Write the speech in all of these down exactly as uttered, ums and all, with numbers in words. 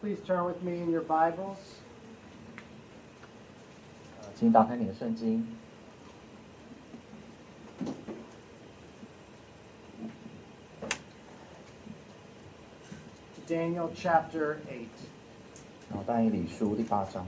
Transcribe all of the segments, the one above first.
Please turn with me in your Bibles. 呃请打开你的圣经。 Daniel chapter eight. 然后但以理书第八章。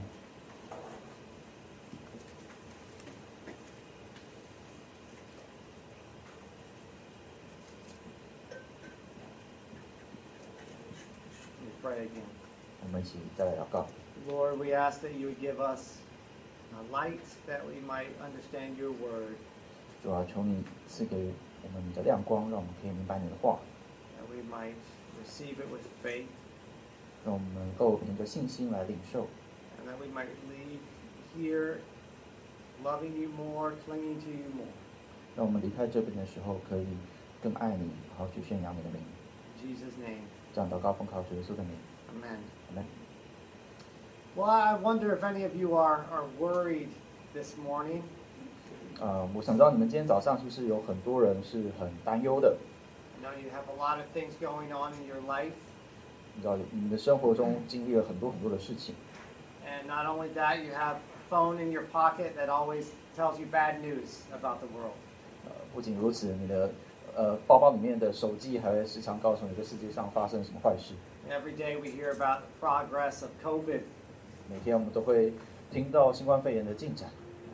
We pray again. 我们一起再来祷告。 Lord, we ask that you would give us a light that we might understand your word, 主啊，求你赐给我们你的亮光，让我们可以明白你的话， that we might receive it with faith, 让我们能够凭着信心来领受， and that we might leave here loving you more, clinging to you more. 让我们离开这边的时候可以更爱你，然后去宣扬你的名。 In Jesus' name, 这样祷告奉靠主耶稣的名， amen. 阿门。 Well, I wonder if any of you are, are worried this morning. 呃，我想知道你们今天早上是不是有很多人是很担忧的？ I know you have a lot of things going on in your life. 你知道你们的生活中经历了很多很多的事情， And not only that, you have a phone in your pocket that always tells you bad news about the world. 呃，不仅如此，你的呃包包里面的手机还会时常告诉你这世界上发生什么坏事。 Every day we hear about the progress of COVID, 每天我们都会听到新冠肺炎的进展，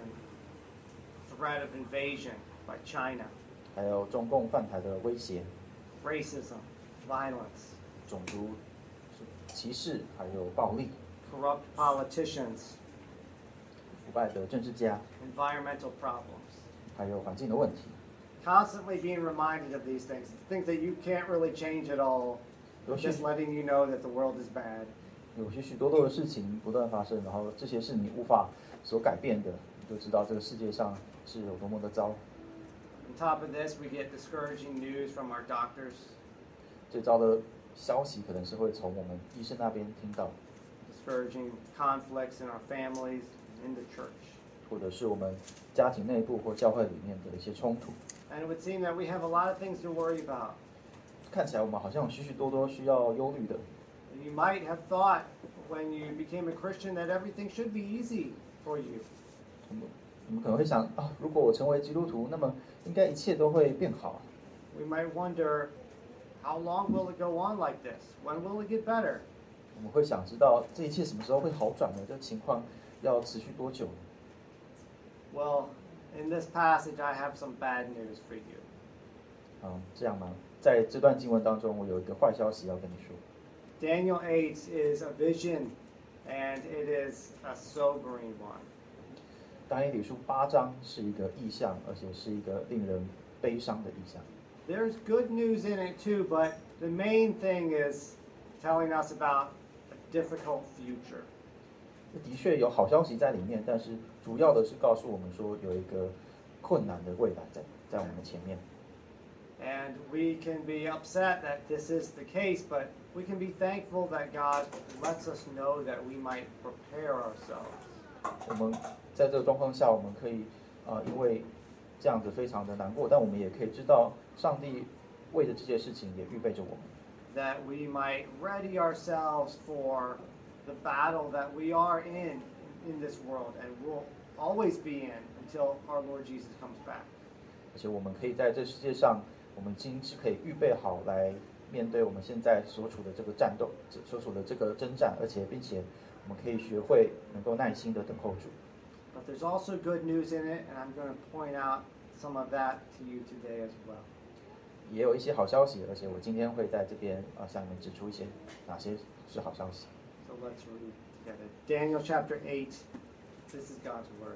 and threat of invasion by China, 还有中共犯台的威胁、 racism, violence, 种族歧视，还有暴力、 corrupt politicians, 腐败的政治家， environmental problems. 还有环境的问题。 Constantly being reminded of these things, things that you can't really change at all, 有许 just letting you know that the world is bad. 有许许多多的事情不断发生，然后这些是你无法所改变的，你就知道这个世界上是有多么的糟。 On top of this, we get discouraging news from our doctors, 最糟的消息可能是会从我们医生那边听到， discouraging conflicts in our families, in the church. 或者是我们家庭内部或教会里面的一些冲突。 And it would seem that we have a lot of things to worry about. 看起来我们好像有许许多多需要忧虑的。 You might have thought when you became a Christian that everything should be easy for you. 我们你们可能会想啊，如果我成为基督徒，那么应该一切都会变好。 We might wonder, how long will it go on like this? When will it get better? 我们会想知道这一切什么时候会好转呢？这情况要持续多久呢？ Well, in this passage, I have some bad news for you. 嗯，这样吗？在这段经文当中，我有一个坏消息要跟你说。 Daniel eight is a vision, and it is a sobering one. 但以理书八章是一个意象，而且是一个令人悲伤的意象。 There's good news in it too, but the main thing is telling us about a difficult future. 的确有好消息在里面，但是主要的是告诉我们说有一个困难的未来在在我们的前面。 And we can be upset that this is the case, but we can be thankful that God lets us know that we might prepare ourselves. 我们在这个状况下，我们可以呃，因为这样子非常的难过，但我们也可以知道，上帝为的这些事情也预备着我们， That we might ready ourselves for the battle that we are in in this world and will always be in until our Lord Jesus comes back. 而且我们可以在这世界上，我们已经是可以预备好来面对我们现在所处的这个战斗，所处的这个征战，而且并且我们可以学会能够耐心的等候主。 But there's also good news in it, and I'm going to point out some of that to you today as well. 也有一些好消息，而且我今天会在这边啊向你们指出一些哪些是好消息。 So let's read together. Daniel chapter eight. This is God's word.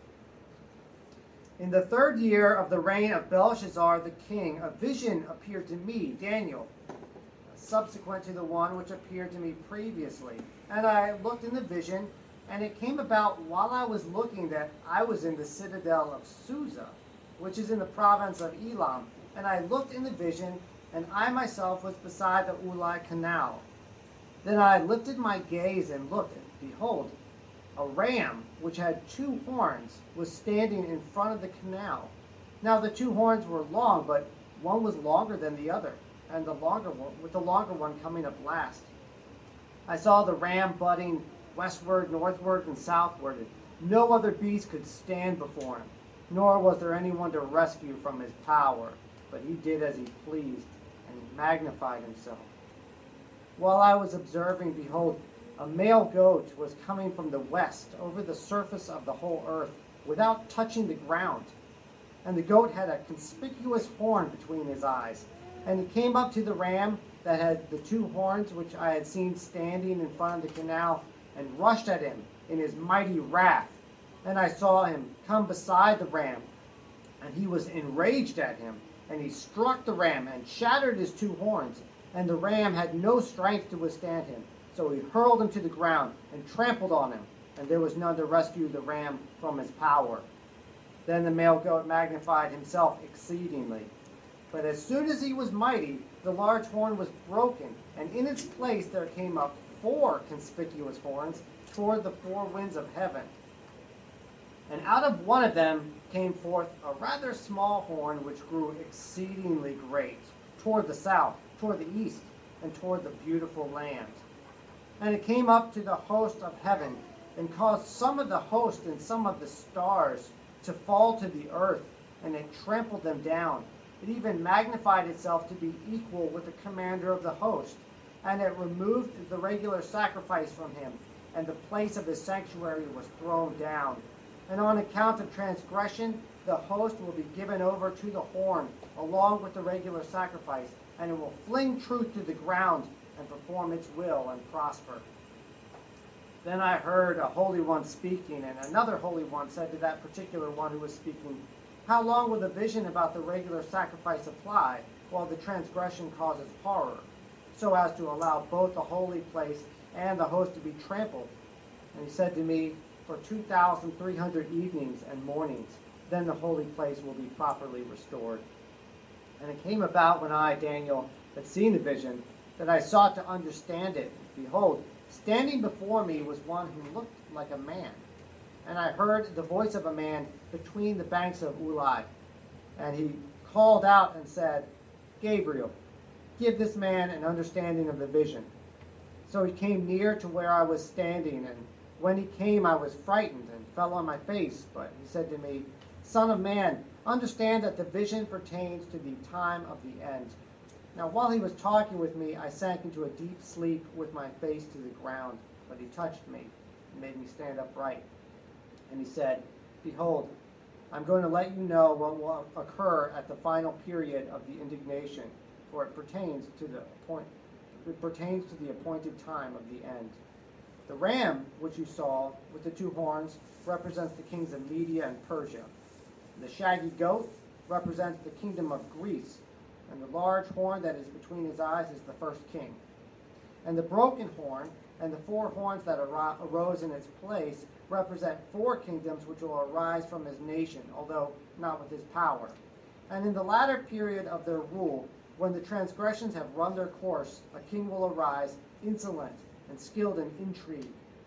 In the third year of the reign of Belshazzar the king, a vision appeared to me, Daniel, subsequent to the one which appeared to me previously. And I looked in the vision, and it came about while I was looking that I was in the citadel of Susa, which is in the province of Elam. And I looked in the vision, and I myself was beside the Ulai canal. Then I lifted my gaze and looked, and behold, a ram which had two horns was standing in front of the canal. Now the two horns were long, but one was longer than the other, and the longer one, with the longer one coming up last. I saw the ram butting westward, northward, and southward, and no other beast could stand before him, nor was there anyone to rescue from his power, but he did as he pleased, and he magnified himself. While I was observing, behold, a male goat was coming from the west over the surface of the whole earth without touching the ground. And the goat had a conspicuous horn between his eyes. And he came up to the ram that had the two horns which I had seen standing in front of the canal, and rushed at him in his mighty wrath. And I saw him come beside the ram, and he was enraged at him. And he struck the ram and shattered his two horns. And the ram had no strength to withstand him. So he hurled him to the ground and trampled on him. And there was none to rescue the ram from his power. Then the male goat magnified himself exceedingly. But as soon as he was mighty, the large horn was broken, and in its place there came up four conspicuous horns toward the four winds of heaven. And out of one of them came forth a rather small horn, which grew exceedingly great, toward the south, toward the east, and toward the beautiful land. And it came up to the host of heaven, and caused some of the host and some of the stars to fall to the earth, and it trampled them down. It even magnified itself to be equal with the commander of the host, and it removed the regular sacrifice from him, and the place of his sanctuary was thrown down. And on account of transgression, the host will be given over to the horn, along with the regular sacrifice, and it will fling truth to the ground, and perform its will and prosper. Then I heard a holy one speaking, and another holy one said to that particular one who was speaking, "How long will the vision about the regular sacrifice apply, while the transgression causes horror, so as to allow both the holy place and the host to be trampled?" And he said to me, "For two thousand three hundred evenings and mornings, then the holy place will be properly restored." And it came about when I, Daniel, had seen the vision, that I sought to understand it. Behold, standing before me was one who looked like a man. And I heard the voice of a man between the banks of Ulai. And he called out and said, "Gabriel, give this man an understanding of the vision." So he came near to where I was standing, and when he came I was frightened and fell on my face. But he said to me, "Son of man, understand that the vision pertains to the time of the end." Now while he was talking with me, I sank into a deep sleep with my face to the ground. But he touched me and made me stand upright. And he said, "Behold, I'm going to let you know what will occur at the final period of the indignation, for it pertains to the appoint, it pertains to the appointed time of the end. The ram which you saw with the two horns represents the kings of Media and Persia. The shaggy goat represents the kingdom of Greece, and the large horn that is between his eyes is the first king. And the broken horn and the four horns that ar- arose in its place represent four kingdoms which will arise from his nation, although not with his power. And in the latter period of their rule, when the transgressions have run their course, a king will arise, insolent and skilled in intrigue.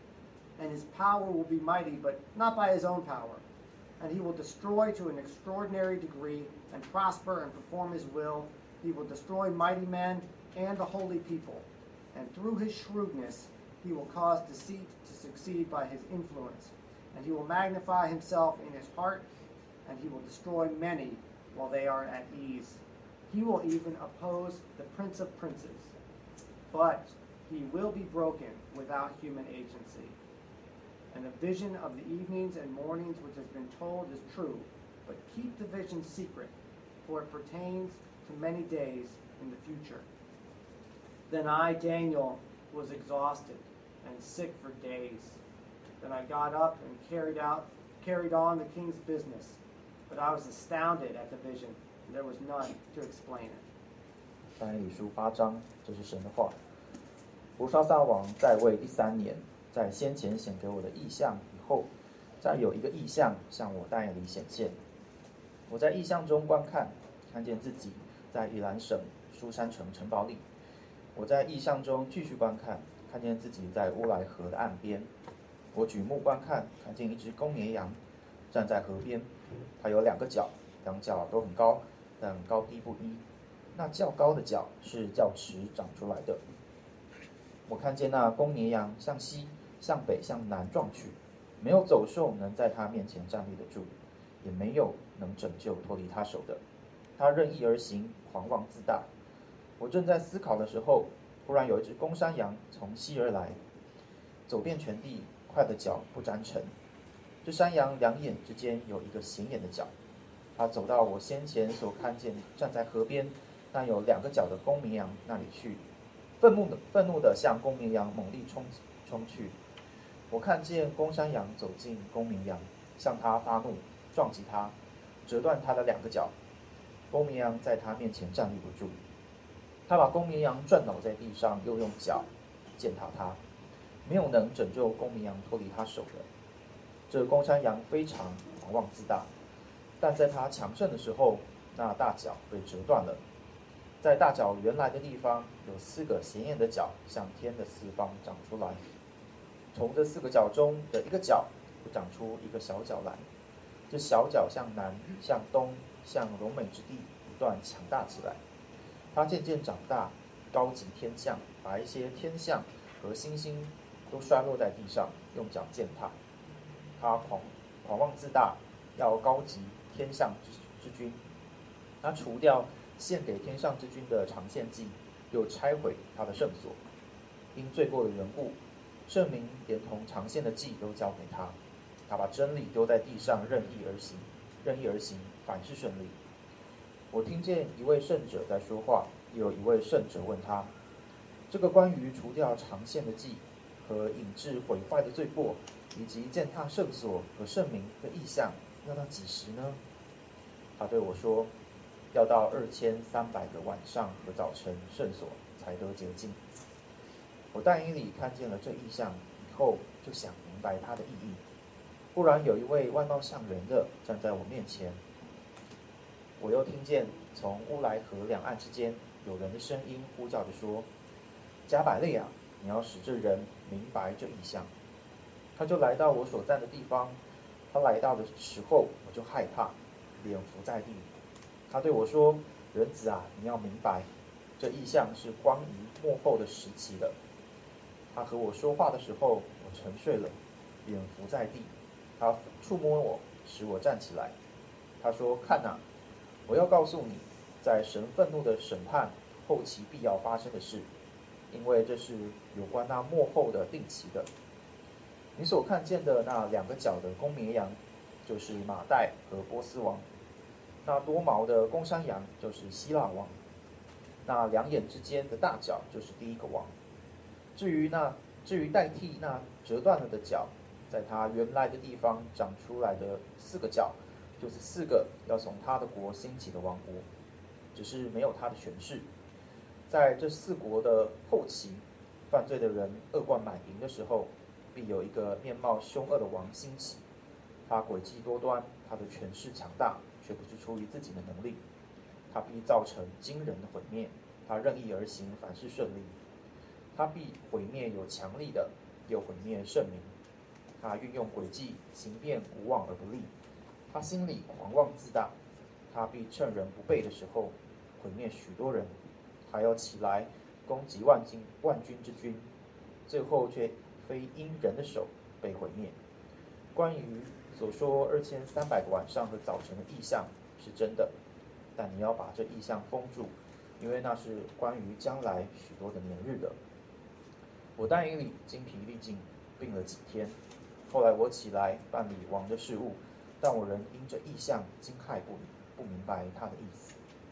And his power will be mighty, but not by his own power. And he will destroy to an extraordinary degree, and prosper and perform his will. He will destroy mighty men and the holy people. And through his shrewdness, he will cause deceit to succeed by his influence. And he will magnify himself in his heart, and he will destroy many while they are at ease. He will even oppose the prince of princes. But he will be broken without human agency. And the vision of the evenings and mornings which has been told is true, but keep the vision secret, for it pertains to many days in the future. Then I, Daniel, was exhausted and sick for days. Then I got up and carried out, carried on the king's business, but I was astounded at the vision, and there was none to explain it. 但以理书八章，这是神的话。伯沙撒王在位第三年，在先前显给我的异象以后，再有一个异象向我但以理显现。我在异象中观看，看见自己在以兰省书珊城城堡里。我在异象中继续观看，看见自己在乌来河的岸边。我举目观看，看见一只公绵羊站在河边，它有两个角，两角都很高，但高低不一。那较高的角是较迟长出来的。 我看见那公绵羊向西、向北、向南撞去，没有走兽能在他面前站立得住，也没有能拯救脱离他手的。他任意而行，狂妄自大。我正在思考的时候，忽然有一只公山羊从西而来，走遍全地，快的脚不沾尘。这山羊两眼之间有一个显眼的角，它走到我先前所看见站在河边那有两个角的公绵羊那里去，愤怒的愤怒的向公绵羊猛力冲冲去。我看见公山羊走进公绵羊，向它发怒，撞击它，折断它的两个角。公绵羊在它面前站立不住，他把公绵羊转倒在地上，又用脚践踏它，没有能拯救公绵羊脱离他手的。这公山羊非常狂妄自大，但在他强盛的时候，那大角被折断了。在大角原来的地方有四个显眼的角，向天的四方长出来。从这四个角中的一个角，就长出一个小角来。这小角向南、向东、向荣美之地不断强大起来。它渐渐长大，高及天象，把一些天象和星星都摔落在地上，用脚践踏。他狂狂妄自大，要高及天上之之君。他除掉献给天上之君的长献祭，又拆毁他的圣所。因罪过的缘故，圣民连同长献的祭都交给他。他把真理丢在地上，任意而行，任意而行，凡事顺利。我听见一位圣者在说话，又有一位圣者问他：这个关于除掉长献的祭和引致毁坏的罪过，以及践踏圣所和圣民的意象，要到几时呢？他对我说：要到二千三百个晚上和早晨，圣所才得洁净。我但以理看见了这意象以后，就想明白它的意义。忽然有一位外貌像人的站在我面前，我又听见从乌来河两岸之间有人的声音呼叫着说：加百列啊，你要使这人明白这意象。他就来到我所站的地方，他来到的时候，我就害怕，脸伏在地。他对我说：人子啊，你要明白，这意象是关于末后的时期的。他和我说话的时候，我沉睡了，脸伏在地。他触摸我，使我站起来。他说：看哪，我要告诉你，在神愤怒的审判后期必要发生的事，因为这是有关那末后的定期的。你所看见的那两个角的公绵羊，就是马代和波斯王；那多毛的公山羊，就是希腊王；那两眼之间的大角，就是第一个王。至于那至于代替那折断了的角，在他原来的地方长出来的四个角，就是四个要从他的国兴起的王国，只是没有他的权势。在这四国的后期，犯罪的人恶贯满盈的时候，必有一个面貌凶恶的王兴起。他诡计多端，他的权势强大，却不是出于自己的能力。他必造成惊人的毁灭，他任意而行，凡事顺利。他必毁灭有强力的，又毁灭圣民。他运用诡计，行变无往而不利。他心里狂妄自大，他必趁人不备的时候毁灭许多人。他要起来攻击万军万军之君，最后却非因人的手被毁灭。关于所说二千三百个晚上和早晨的意象是真的，但你要把这意象封住，因为那是关于将来许多的年日的。我但以理精疲力尽，病了几天。后来我起来办理王的事务，但我仍因着意象惊骇不已，不明白他的意思。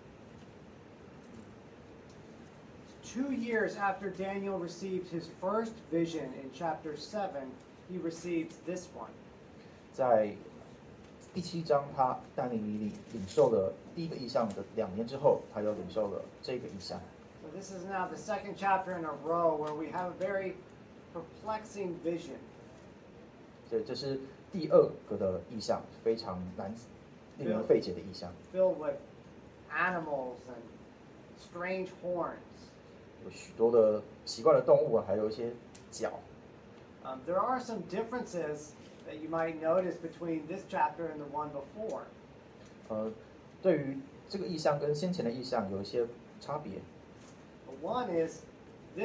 Two years after Daniel received his first vision in chapter seven, he receives this one. 在第七章，他但以理领受了第一个意象的两年之后，他又领受了这个意象。 So this is now the second chapter in a row where we have a very perplexing vision. 这这是第二个的意象，非常难令人费解的意象。 Filled with animals and strange horns. 有许多的奇怪的动物啊，还有一些角。 Um, there are some differences that you might notice between this chapter and the one before. 呃，对于这个意象跟先前的意象有一些差别。 One is this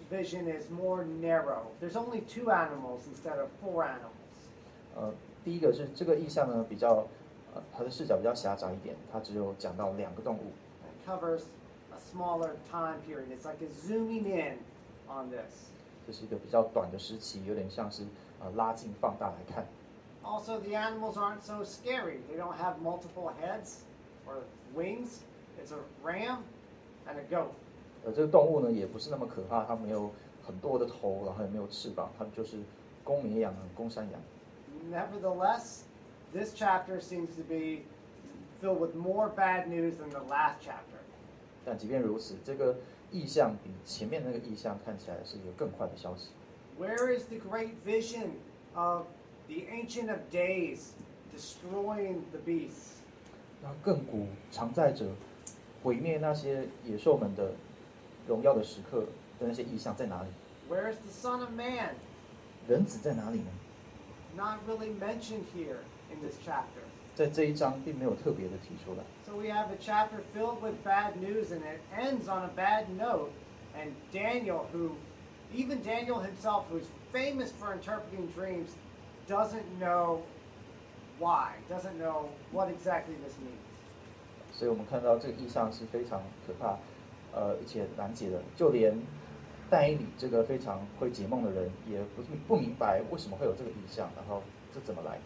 vision is more narrow. There's only two animals instead of four animals. 呃，第一个是这个意象呢比较，呃，它的视角比较狭窄一点，它只有讲到两个动物。 It covers a smaller time period. It's like a zooming in on this. 这是一个比较短的时期，有点像是呃拉近放大来看。 Also, the animals aren't so scary. They don't have multiple heads or wings. It's a ram and a goat. 呃，这个动物呢也不是那么可怕，它没有很多的头，然后也没有翅膀，它们就是公绵羊、公山羊。 Nevertheless, this chapter seems to be filled with more bad news than the last chapter. 但即便如此，这个意象比前面那个意象看起来是一个更快的消息。 Where is the great vision of the Ancient of Days destroying the beasts? 那亘古常在者毁灭那些野兽们的荣耀的时刻的那些意象在哪里？ Where is the Son of Man? 人子在哪里呢？ Not really mentioned here in this chapter. 在这一章并没有特别的提出来。 So we have a chapter filled with bad news, and it ends on a bad note. And Daniel, who, even Daniel himself, who's famous for interpreting dreams, doesn't know why, doesn't know what exactly this means. 所以我们看到这个意象是非常可怕，呃，而且难解的。就连但以理这个非常会解梦的人，也不不明白为什么会有这个意象，然后这怎么来的。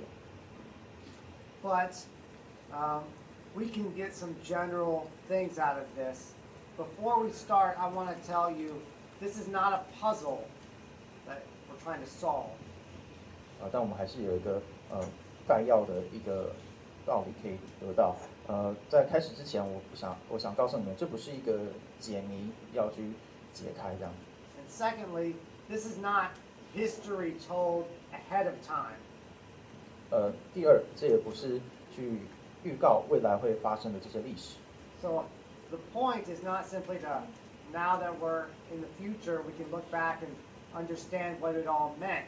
But um, we can get some general things out of this. Before we start, I want to tell you this is not a puzzle that we're trying to solve. 呃，但我们还是有一个呃概要的一个道理可以得到。呃，在开始之前，我不想我想告诉你们，这不是一个解谜要去解开这样。 And secondly, this is not history told ahead of time. 呃，第二，这也不是去预告未来会发生的这些历史。 So the point is not simply to, now that we're in the future, we can look back and understand what it all meant.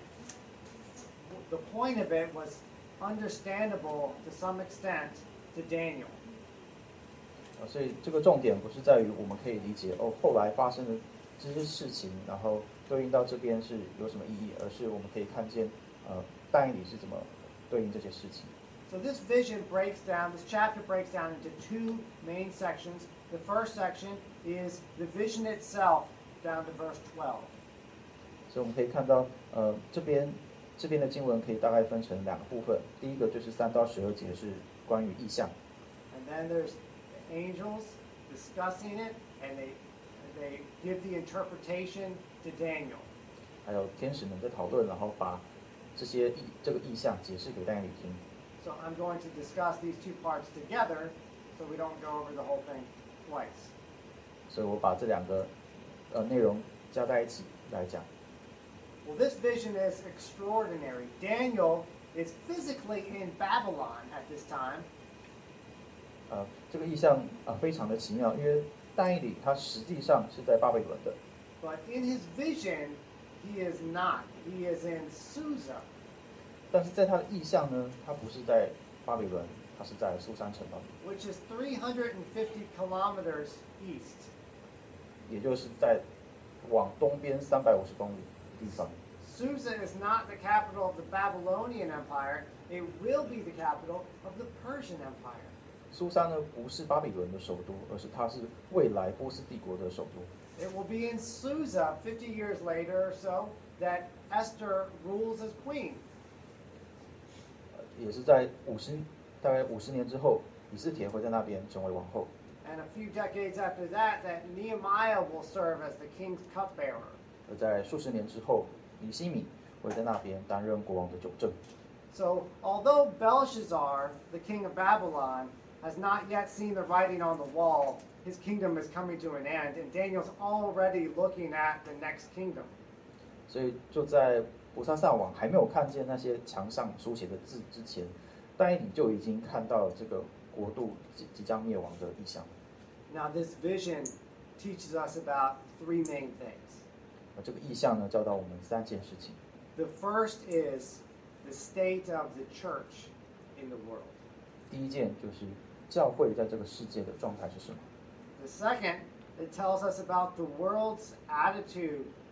The point of it was understandable to some extent to Daniel. 呃，所以这个重点不是在于我们可以理解哦后来发生的这些事情，然后对应到这边是有什么意义，而是我们可以看见呃但以理是怎么对应这些事情。 So this vision breaks down, this chapter breaks down into two main sections. The first section is the vision itself down to verse twelve. 所以我们可以看到，呃，这边这边的经文可以大概分成两个部分。第一个就是三到十二节是关于意象， And then there's the angels discussing it, and they they give the interpretation to Daniel. 还有天使们在讨论，然后把这些意这个意象解释给但以理听。 So I'm going to discuss these two parts together, so we don't go over the whole thing twice. 所以我把这两个呃内容加在一起来讲。 Well, this vision is extraordinary. Daniel is physically in Babylon at this time. 呃，这个意象啊、呃、非常的奇妙，因为但以理他实际上是在巴比伦的， But in his vision, he is not. He is in Susa. 但是在他的意象呢，他不是在巴比伦，他是在苏珊城堡， Which is three hundred fifty kilometers east. 也就是在往东边三百五十公里的地方。 Susa is not the capital of the Babylonian Empire. It will be the capital of the Persian Empire. 苏珊呢不是巴比伦的首都，而是它是未来波斯帝国的首都。 It will be in Susa fifty years later or so that Esther rules as queen. 呃也是在五十大概五十年之后，以斯帖会在那边成为王后。 And a few decades after that, that Nehemiah will serve as the king's cupbearer. 而在数十年之后，尼希米会在那边担任国王的酒政。 So, although Belshazzar, the king of Babylon, has not yet seen the writing on the wall, his kingdom is coming to an end, and Daniel's already looking at the next kingdom. 所以就在伯沙撒王还没有看见那些墙上书写的字之前，但以理就已经看到了这个国度即即将灭亡的意象。 Now, this vision teaches us about three main things. 那这个意象呢，教导我们三件事情。 The first is the state of the church in the world. 第一件就是教会在这个世界的状态是什么？ The second, it tells us about the world's attitude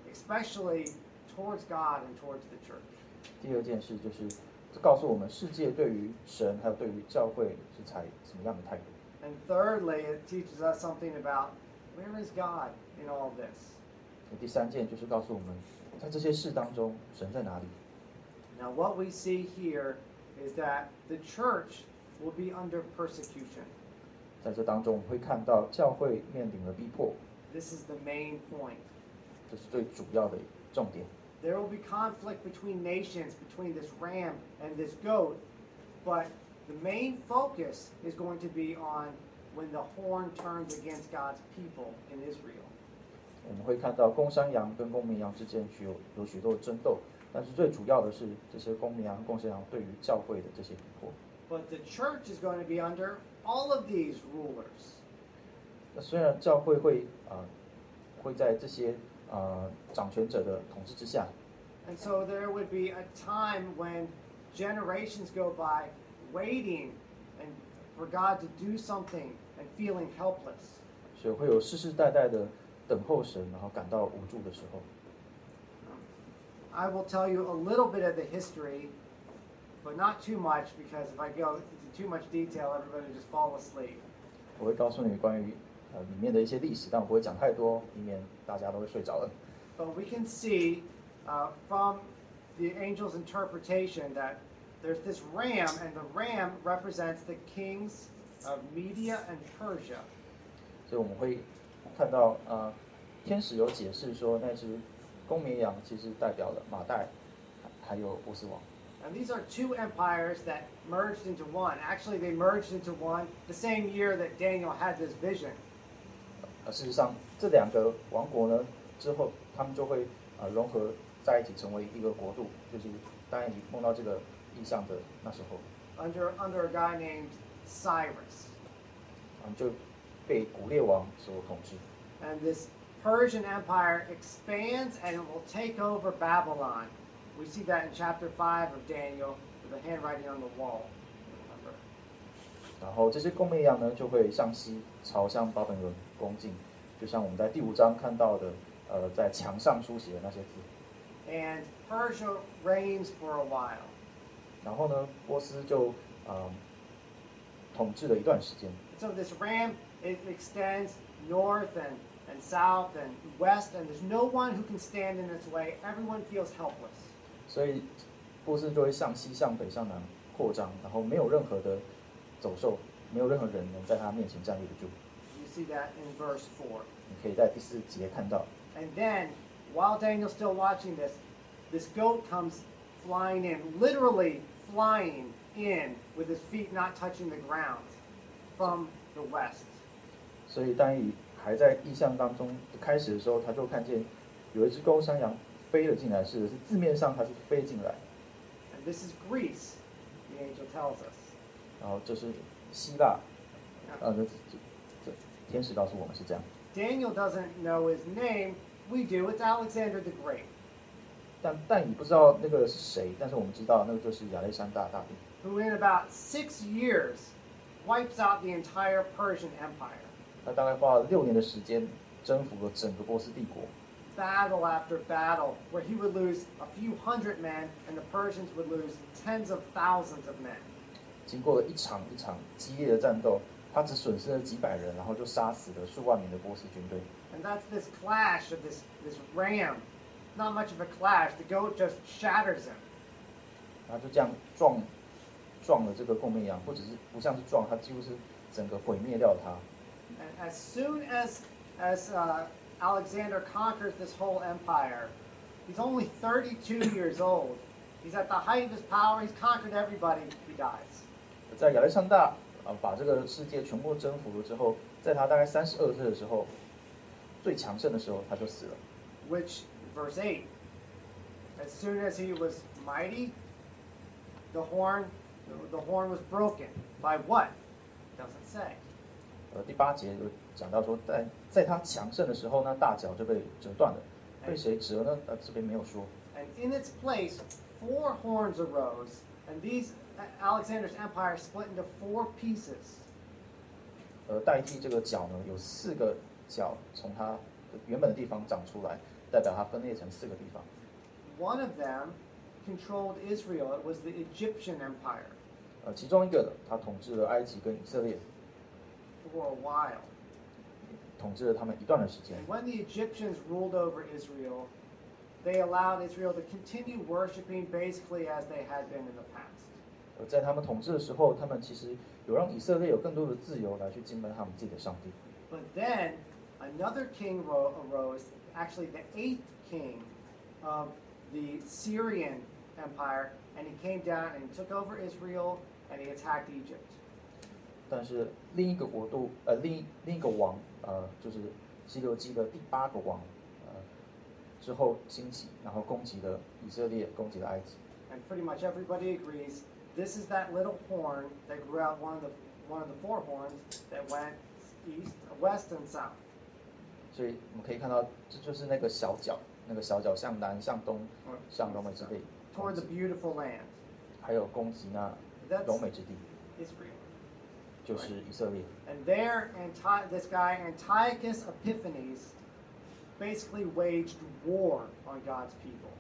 especially towards God and towards the church. 第二件事就是这告诉我们世界对于神还有对于教会是采什么样的态度。 And thirdly, it teaches us something about where is God in all this. 第三件就是告诉我们，在这些事当中，神在哪里？ Now, what we see here is that the church will be under persecution. 在这当中，我们会看到教会面临了逼迫， This is the main point. 这是最主要的重点。 There will be conflict between nations, between this ram and this goat, but the main focus is going to be on when the horn turns against God's people in Israel. 我们会看到公山羊跟公绵羊之间有有许多的争斗，但是最主要的是这些公绵羊和公山羊对于教会的这些逼迫。 But the church is going to be under all of these rulers. 那虽然教会会啊、呃、会在这些呃掌权者的统治之下， And so there would be a time when generations go by waiting and for God to do something and feeling helpless. 所以会有世世代代的等候神，然后感到无助的时候。 I will tell you a little bit of the history, but not too much, because if I go into too much detail, everybody will just fall asleep. 我会告诉你关于呃里面的一些历史，但我不会讲太多，以免大家都会睡着了。 But we can see uh, from the angel's interpretation that there's this ram, and the ram represents the kings of Media and Persia. 所以我们会看到呃天使有解释说，那只公绵羊其实代表了马代还有波斯王。 And these are two empires that merged into one. Actually, they merged into one the same year that Daniel had this vision. 呃，事实上这两个王国呢之后，他们就会呃融合在一起，成为一个国度，就是当你梦到这个意象的那时候， Under, under a guy named Cyrus. 嗯，就被古列王所统治。 And this Persian Empire expands and it will take over Babylon. We see that in chapter five of Daniel with the handwriting on the wall. Remember? 然后这些公绵羊呢，就会向西朝向巴比伦攻进，就像我们在第五章看到的，呃，在墙上书写的那些字。 And Persia reigns for a while. 然后呢，波斯就嗯统治了一段时间。 So this ram, it extends north and, and south and west, and there's no one who can stand in its way. Everyone feels helpless. 所以波斯就会向西、向北、向南扩张，然后没有任何的走兽，没有任何人能在他面前站立得住。 You see that in verse four. 你可以在第四节看到。 And then, while Daniel's still watching this, this goat comes flying in, literally flying in with his feet not touching the ground from the west. 所以当以还在意象当中开始的时候，他就看见有一只公山羊飞了进来，是的，是字面上它是飞进来。 And this is Greece, the angel tells us. 然后这是希腊，呃，这这这天使告诉我们是这样。 Daniel doesn't know his name. We do. It's Alexander the Great, 但但你不知道那个是谁，但是我们知道那个就是亚历山大大帝， who in about six years wipes out the entire Persian Empire. 他大概花了六年的时间征服了整个波斯帝国。 Battle after battle, where he would lose a few hundred men and the Persians would lose tens of thousands of men. 经过了一场一场激烈的战斗，他只损失了几百人，然后就杀死了数万名的波斯军队。 And that's this clash of this, this ram. Not much of a clash. The goat just shatters him. 然后就这样撞撞了这个公绵羊，不只是不像是撞，它几乎是整个毁灭掉它。 And as soon as, as uh, Alexander conquers this whole empire, he's only thirty-two years old. He's at the height of his power. He's conquered everybody. He dies. 在亚历山大啊把这个世界全部征服了之后，在他大概三十二岁的时候，最强盛的时候他就死了。 Which, verse eight, as soon as he was mighty, the horn, the, the horn was broken. By what? It doesn't say. 呃，第八节有讲到说，在在他强盛的时候，那大脚就被折断了。被谁折呢？呃，这边没有说。 And in its place, four horns arose, and these Alexander's empire split into four pieces. 而代替这个脚呢，有四个脚从它原本的地方长出来， 代表它分裂成四个地方。 One of them controlled Israel. It was the Egyptian empire 呃，其中一个它统治了埃及跟以色列， for a while. 统治了他们一段的时间。 And when the Egyptians ruled over Israel, they allowed Israel to continue worshiping basically as they had been in the past. 而在他们统治的时候，他们其实有让以色列有更多的自由来去敬拜他们自己的上帝。 But then another king ro- arose, actually the eighth king of the Syrian empire, and he came down and he took over Israel and he attacked Egypt. 但是另一个国度，呃，另一另一个王，呃，就是西流记的第八个王，呃，之后兴起，然后攻击了以色列，攻击了埃及。 And pretty much everybody agrees this is that little horn that grew out one of the one of the four horns that went east, west, and south. 所以我们可以看到，这就是那个小角，那个小角向南、向东、 Or 向柔美之地， toward the beautiful land. 还有攻击那 That's 柔美之地， Israel. 就是以色列。 And there, Anti- this guy Antiochus Epiphanes basically waged war on God's people.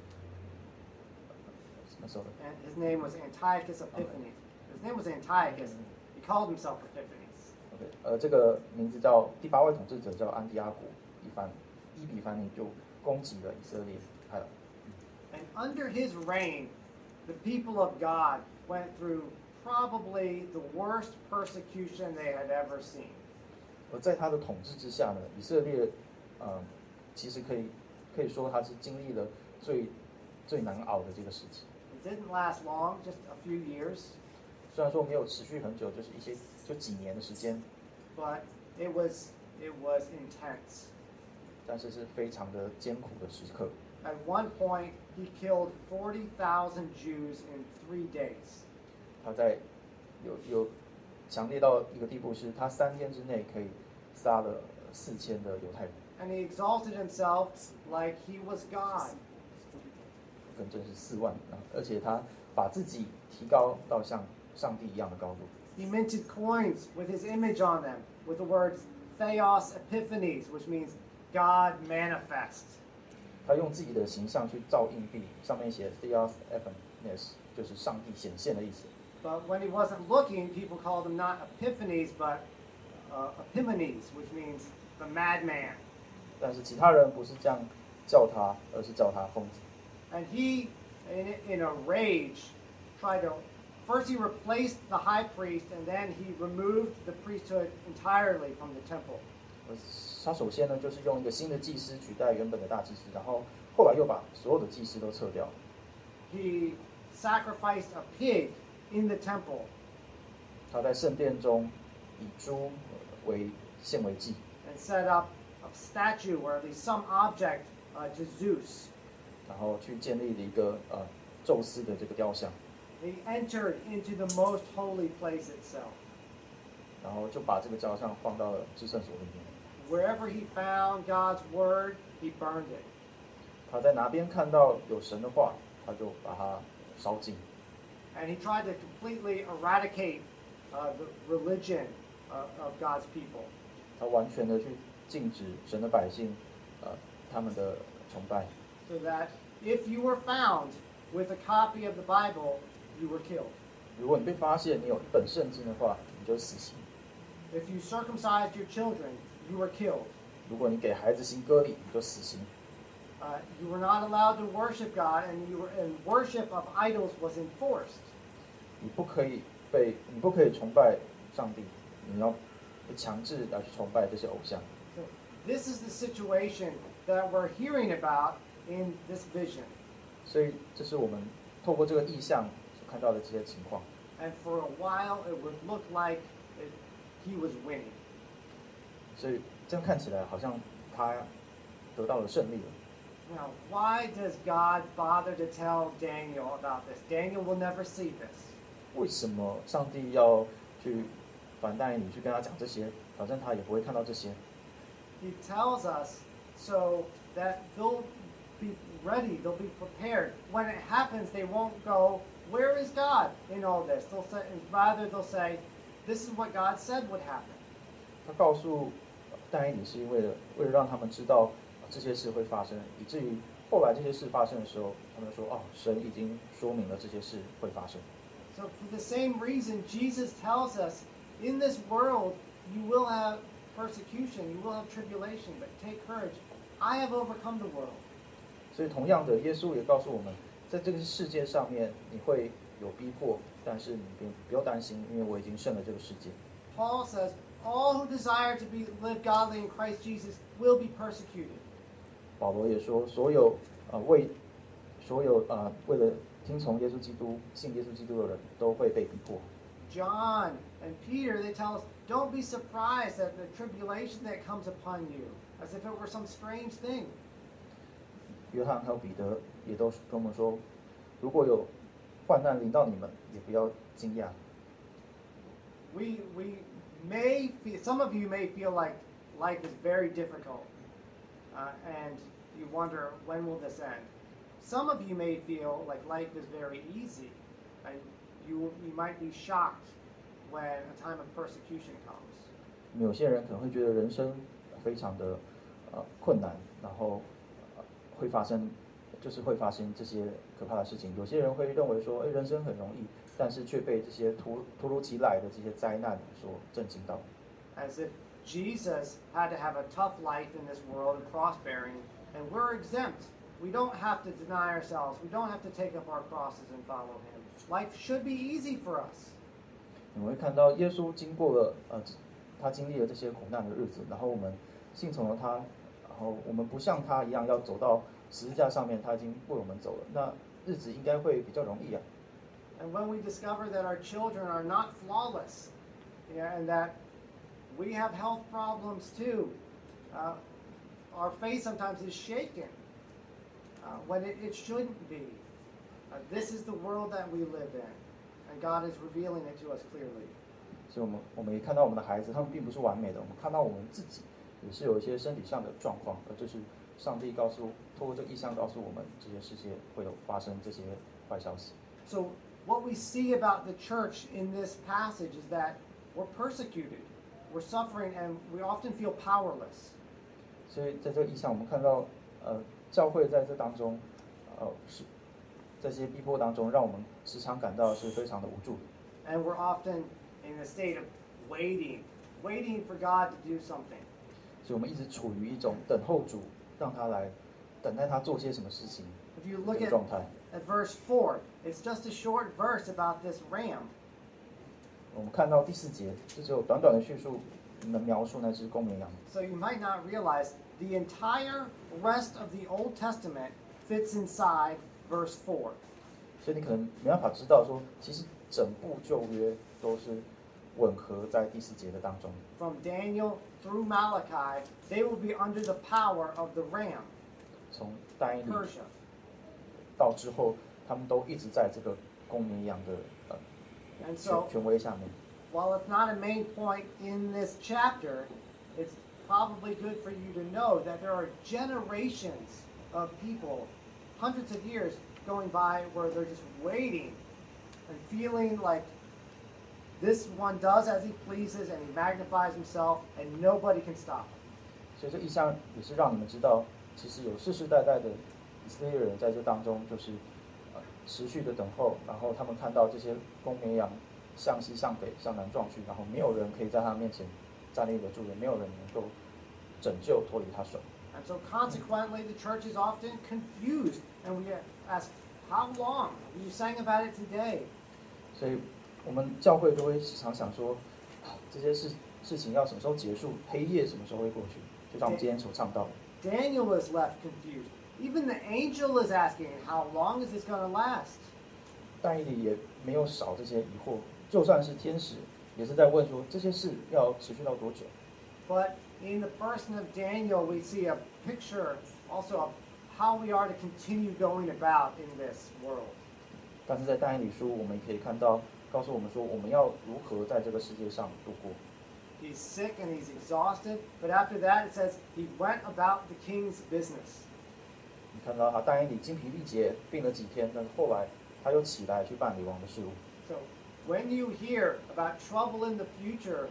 什么时候的？ And his name was Antiochus Epiphanes. His name was Antiochus. He called himself Epiphanes. OK，呃，这个名字叫第八位统治者叫安提阿古伊凡伊比凡尼，就攻击了以色列，还有 And under his reign, the people of God went through probably the worst persecution they had ever seen. 而在他的统治之下呢，以色列，呃，其实可以可以说他是经历了最最难熬的这个时期。 It didn't last long, just a few years, 虽然说没有持续很久，就是一些就几年的时间， but it was it was intense. 但是是非常的艰苦的时刻。 At one point, he killed forty thousand Jews in three days. 他在有有强烈到一个地步，是他三天之内可以杀了四千的犹太人， And he exalted himself like he was God. 更正是四万啊！而且他把自己提高到像上帝一样的高度。 He minted coins with his image on them, with the words Theos Epiphanes, which means God manifest. 他用自己的形象去造硬币，上面写 Theos Epiphanes，就是上帝显现的意思。 But when he wasn't looking, people called him not Epiphanes, but uh, Epimanes, which means the madman. 但是其他人不是这样叫他，而是叫他疯子。 And he, in, in a rage, tried to. First, he replaced the high priest, and then he removed the priesthood entirely from the temple. 呃他首先呢，就是用一个新的祭司取代原本的大祭司，然后后来又把所有的祭司都撤掉。 He sacrificed a pig in the temple. 他在圣殿中以猪为献为祭， And set up a statue or at least some object uh, to Zeus. 然后去建立了一个呃宙斯的这个雕像， He entered into the most holy place itself. 然后就把这个雕像放到了至圣所里面。 Wherever he found God's word, he burned it. 他在哪边看到有神的话，他就把它烧尽。 And he tried to completely eradicate uh, the religion uh, of God's people. 他完全的去禁止神的百姓，呃，他们的崇拜。 So that if you were found with a copy of the Bible, you were killed. 如果你被发现你有一本圣经的话，你就死刑； If you circumcised your children, you were killed. 如果你给孩子行割礼，你就死刑。 Uh, you were not allowed to worship God, and you were, and worship of idols was enforced. 你不可以被，你不可以崇拜上帝，你要被强制来去崇拜这些偶像。 So this is the situation that we're hearing about in this vision. 所以这是我们透过这个意象所看到的这些情况。 And for a while, it would look like it, he was winning. 所以这样看起来好像他得到了胜利了。 Now, why does God bother to tell Daniel about this? Daniel will never see this. 为什么上帝要去反带你去跟他讲这些？反正他也不会看到这些。 He tells us so that they'll be ready, they'll be prepared. When it happens, they won't go, "Where is God in all this?" They'll say, rather they'll say, "This is what God said would happen." 他告诉但以理是因为了为了让他们知道， 这些事会发生，以至于后来这些事发生的时候，他们说：“哦，神已经说明了这些事会发生。” So for the same reason, Jesus tells us, in this world you will have persecution, you will have tribulation, but take courage. I have overcome the world. 所以同样的，耶稣也告诉我们，在这个世界上面你会有逼迫，但是你不不要担心，因为我已经胜了这个世界。 Paul says, all who desire to be live godly in Christ Jesus will be persecuted. 保罗也说，所有呃为所有呃为了听从耶稣基督、信耶稣基督的人都会被逼迫。 John and Peter, they tell us, don't be surprised at the tribulation that comes upon you, as if it were some strange thing. 约翰还有彼得也都跟我们说，如果有患难临到你们，也不要惊讶。 We we may feel, some of you may feel like life is very difficult, uh, and you wonder when will this end. Some of you may feel like life is very easy, and you you might be shocked when a time of persecution comes. 有些人可能会觉得人生非常的呃困难，然后、呃、会发生，就是会发生这些可怕的事情。有些人会认为说，哎，人生很容易，但是却被这些突突如其来的这些灾难所震惊到。 As if Jesus had to have a tough life in this world of cross-bearing, and we're exempt. We don't have to deny ourselves. We don't have to take up our crosses and follow him. Life should be easy for us. 你们会看到耶稣经过了呃，他经历了这些苦难的日子，然后我们信从了他，然后我们不像他一样要走到十字架上面，他已经为我们走了，那日子应该会比较容易啊。 And when we discover that our children are not flawless, yeah, and that we have health problems too, uh, our faith sometimes is shaken uh, when it, it shouldn't be. Uh, this is the world that we live in, and God is revealing it to us clearly. 所以我们我们也看到我们的孩子，他们并不是完美的。我们看到我们自己也是有一些身体上的状况，而这是上帝告诉，透过这个意象告诉我们，这些世界会有发生这些坏消息。 So what we see about the church in this passage is that we're persecuted, we're suffering, and we often feel powerless. 所以在这个意象，我们看到，呃，教会在这当中，呃，是在这些逼迫当中，让我们时常感到是非常的无助。 And we're often in a state of waiting, waiting for God to do something. 所以我们一直处于一种等候主，让他来等待他做些什么事情 If you look 的 at, 状态。 at verse four, it's just a short verse about this ram. 我们看到第四节，这只有短短的叙述，能描述那只公绵羊。 So you might not realize the entire rest of the Old Testament fits inside verse four. 所以你可能没办法知道说，其实整部旧约都是吻合在第四节的当中。 From Daniel through Malachi, they will be under the power of the ram, 从但以理 Persia. 到之后，他们都一直在这个公绵羊的呃 And 权 so, 权威下面。 while it's not a main point in this chapter, it's probably good for you to know that there are generations of people, hundreds of years going by where they're just waiting and feeling like this one does as he pleases and he magnifies himself and nobody can stop him. 所以这意象也是让你们知道，其实有世世代代的以色列人在这当中，就是呃持续的等候，然后他们看到这些公绵羊向西、向北、向南撞去，然后没有人可以在他面前站立得住，也没有人能够拯救脱离他手。 And so consequently, the church is often confused and we ask, how long? You sang about it today. 所以我们教会都会时常想说，啊这些事事情要什么时候结束？黑夜什么时候会过去？就像我们今天所唱到的。 Daniel is left confused. Even the angel is asking, how long is this going to last? 但以理也没有少这些疑惑，就算是天使，也是在问说这些事要持续到多久？ But in the person of Daniel, we see a picture also of how we are to continue going about in this world. 但是在但以理书，我们也可以看到，告诉我们说，我们要如何在这个世界上度过。 He's sick and he's exhausted, but after that it says he went about the king's business. 你看到他但以理精疲力竭，病了几天，但是后来他又起来去办理王的事务。 So when you hear about trouble in the future,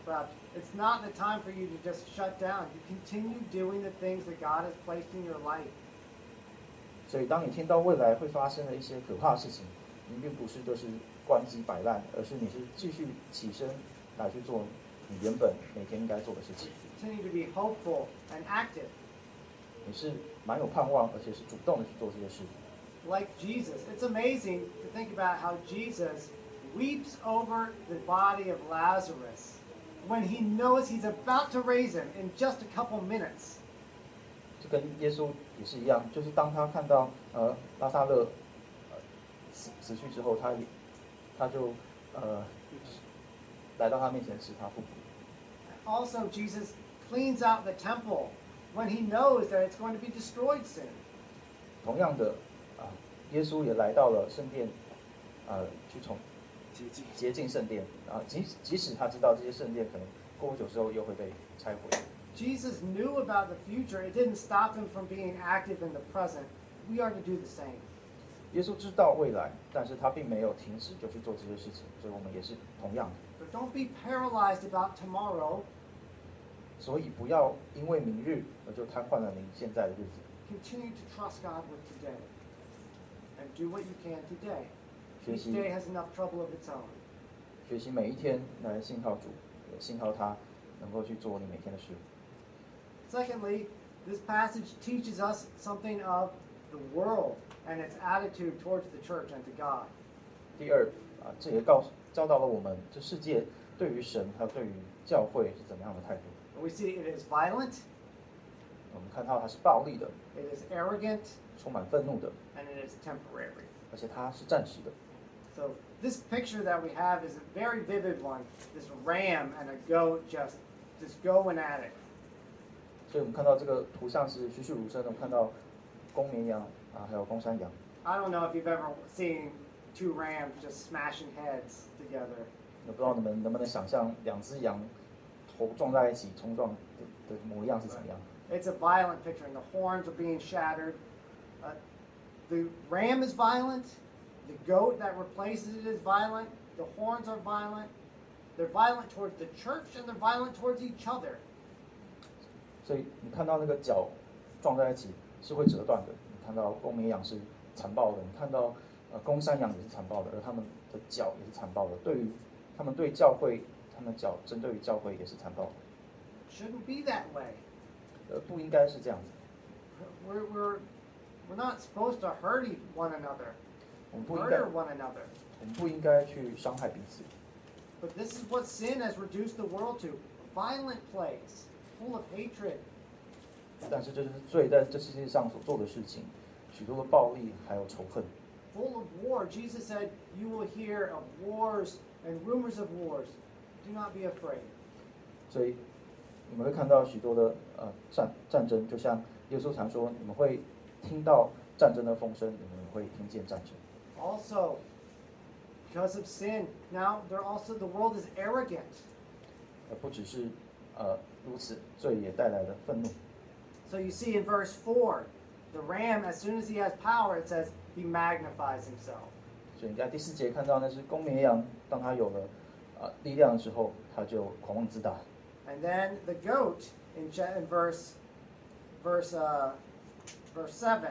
perhaps, it's not the time for you to just shut down. You continue doing the things that God has placed in your life. 所以，当你听到未来会发生的一些可怕的事情，你并不是就是关机摆烂，而是你是继续起身来去做你原本每天应该做的事情。 Continue to be hopeful and active. 你是蛮有盼望，而且是主动的去做这些事。 Like Jesus, it's amazing to think about how Jesus weeps over the body of Lazarus when he knows he's about to raise him in just a couple minutes. 这跟耶稣也是一样，就是当他看到呃拉撒勒呃死死去之后，他也他就呃来到他面前使他复活。 Also, Jesus cleans out the temple when he knows that it's going to be destroyed soon. 同样的啊，耶稣也来到了圣殿，呃，去从洁净圣殿啊，即即使他知道这些圣殿可能过不久之后又会被拆毁。 Jesus knew about the future. It didn't stop him from being active in the present. We are to do the same. 耶稣知道未来，但是他并没有停止就去做这些事情，所以我们也是同样的。 But don't be paralyzed about tomorrow. 所以不要因为明日而就瘫痪了你现在的日子。 Continue to trust God with today. And do what you can today. 学 Each 习 day has enough trouble of its own. 学习每一天来信靠主，也信靠他，能够去做你每天的事。 Secondly, this passage teaches us something of the world and its attitude towards the church and to God. 第二啊，这也告诉教导了我们，这世界对于神还有对于教会是怎么样的态度。 We see it is violent, 我们看到它是暴力的， it is arrogant, 充满愤怒的， and it is temporary. 而且它是暂时的。 So this picture that we have is a very vivid one. This ram and a goat just just going at it. 所以我们看到这个图像是栩栩如生的，我们看到公绵羊啊，还有公山羊。 I don't know if you've ever seen two rams just smashing heads together. 我不知道你们能不能想象两只羊头撞在一起冲撞的的模样是怎么样。 It's a violent picture, and the horns are being shattered. Uh, the ram is violent. The goat that replaces it is violent. The horns are violent. They're violent towards the church, and they're violent towards each other. 所以你看到那个脚撞在一起是会折断的，你看到公绵羊是残暴的，你看到呃公山羊也是残暴的，而他们的脚也是残暴的。对于他们对教会，他们脚针对于教会也是残暴的。 Shouldn't be that way. 呃，不应该是这样子。 We're, we're, we're not supposed to hurt e- one another, 我们不应该， murder one another. 我们不应该去伤害彼此。 But this is what sin has reduced the world to. Violent place, full of hatred. 但是这就是罪在这世界上所做的事情，许多的暴力还有仇恨。 Full of war. Jesus said, you will hear of wars and rumors of wars. Do not be afraid. 所以你们会看到许多的呃战战争，就像耶稣常说，你们会听到战争的风声，你们会听见战争。 Also, because of sin, now they're also the world is arrogant. 而不只是呃如此，罪也带来了愤怒。 So you see in verse four, the ram, as soon as he has power, it says he magnifies himself. 所以你在第四节看到那只公绵羊，当它有了呃力量的时候，它就狂妄自大。 And then the goat in, Je- in verse verse uh, verse seven.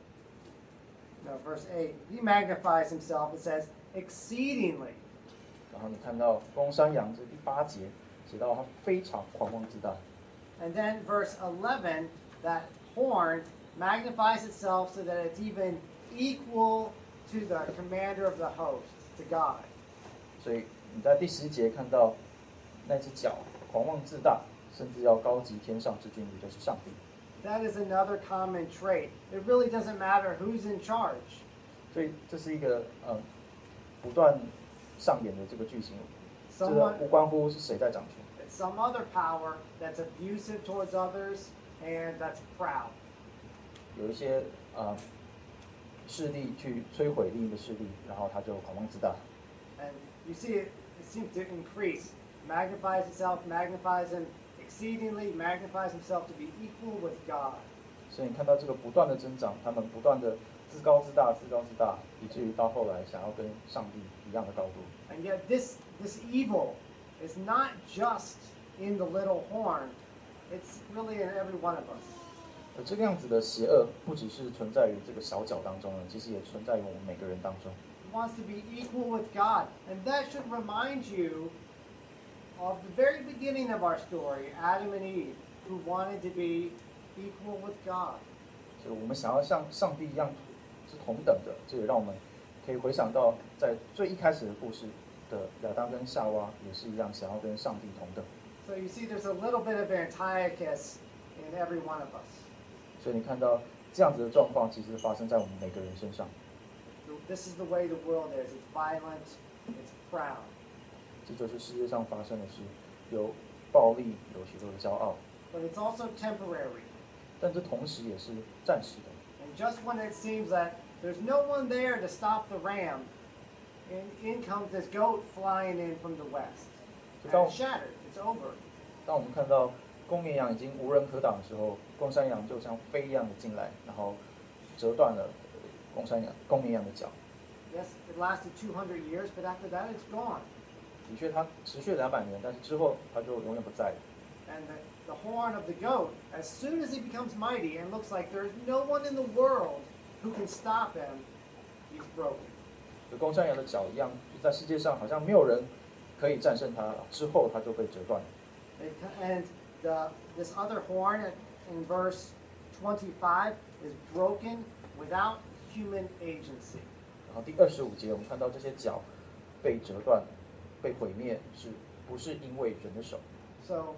No, verse eight. He magnifies himself. It says exceedingly. 然后你看到公山羊这第八节写到它非常狂妄自大。 And then verse eleven, that horn magnifies itself so that it's even equal to the commander of the host, to God. 所以你在第十节看到那只脚狂妄自大，甚至要高级天上之君，也就是上帝。 That is another common trait. It really doesn't matter who's in charge. 所以这是一个呃不断上演的这个剧情，这个 Someone, 无关乎是谁在掌权。 some other power that's abusive towards others and that's proud. 有一些呃势力去摧毁另一个势力，然后他就狂妄自大。 And you see it, it seems to increase. Magnifies itself, magnifies him exceedingly, magnifies himself to be equal with God. 所以你看到这个不断的增长，他们不断的自高自大，自高自大，以至于到后来想要跟上帝一样的高度。 And yet this this evil is not just in the little horn, it's really in every one of us. 而这个样子的邪恶，不只是存在于这个小角当中呢，其实也存在于我们每个人当中。 He wants to be equal with God, and that should remind you of the very beginning of our story, Adam and Eve, who wanted to be equal with God. 所以我们想要像上帝一样是同等的，这也让我们可以回想到在最一开始的故事的亚当跟夏娃也是一样，想要跟上帝同等。 So you see, there's a little bit of Antiochus in every one of us. 所以你看到这样子的状况，其实发生在我们每个人身上。 This is the way the world is. It's violent. It's proud. 这就是世界上发生的事，有暴力，有许多的骄傲。 But it's also temporary. 但这同时也是暂时的。 And just when it seems that there's no one there to stop the ram, in, in comes this goat flying in from the west. And it's shattered. It's over. 当我们看到公绵羊已经无人可挡的时候，公山羊就像飞一样的进来，然后折断了公山羊、公绵羊的脚。 Yes, it lasted two hundred years, but after that, it's gone. 的确，它持续了两百年，但是之后它就永远不在了。 And the, the horn of the goat, as soon as he becomes mighty and looks like there's no one in the world who can stop him, he's broken. 和公山羊的脚一样，就在世界上好像没有人可以战胜它，之后它就被折断了。 And the, this other horn in verse twenty-five is broken without human agency. 然后第二十五节，我们看到这些脚被折断、被毁灭，是不是因为人的手？ So,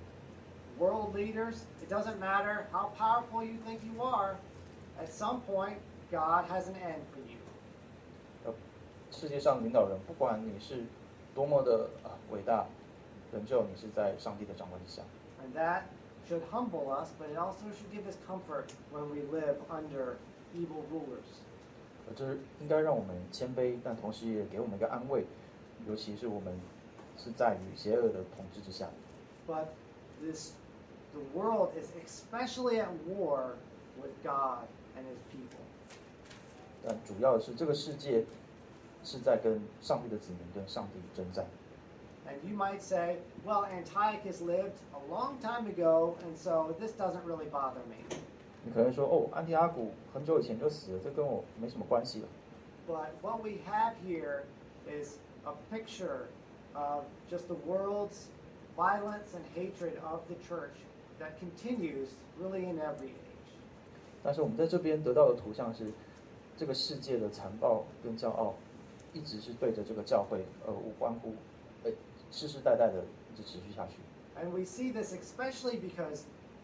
world leaders, it doesn't matter how powerful you think you are, at some point, God has an end for you. 呃，世界上领导人，不管你是多么的啊伟大，仍旧你是在上帝的掌管之下。 And that should humble us, but it also should give us comfort when we live under evil rulers. 呃，这应该让我们谦卑，但同时也给我们一个安慰，尤其是我们是在于邪恶的统治之下。 But this, the world is especially at war with God and His people. 但主要的是，这个世界是在跟上帝的子民跟上帝征战。 And you might say, well, Antiochus lived a long time ago, and so this doesn't really bother me. 你可能说，哦，安提阿古很久以前就死了，这跟我没什么关系了。 But what we have here is a picture of just the world's violence and hatred of the church that continues really in every age. 但是我们在这边得到的图像是，这个世界的残暴跟骄傲，一直是对着这个教会而无关乎，呃，世世代代的一直持续下去。 And we see this especially because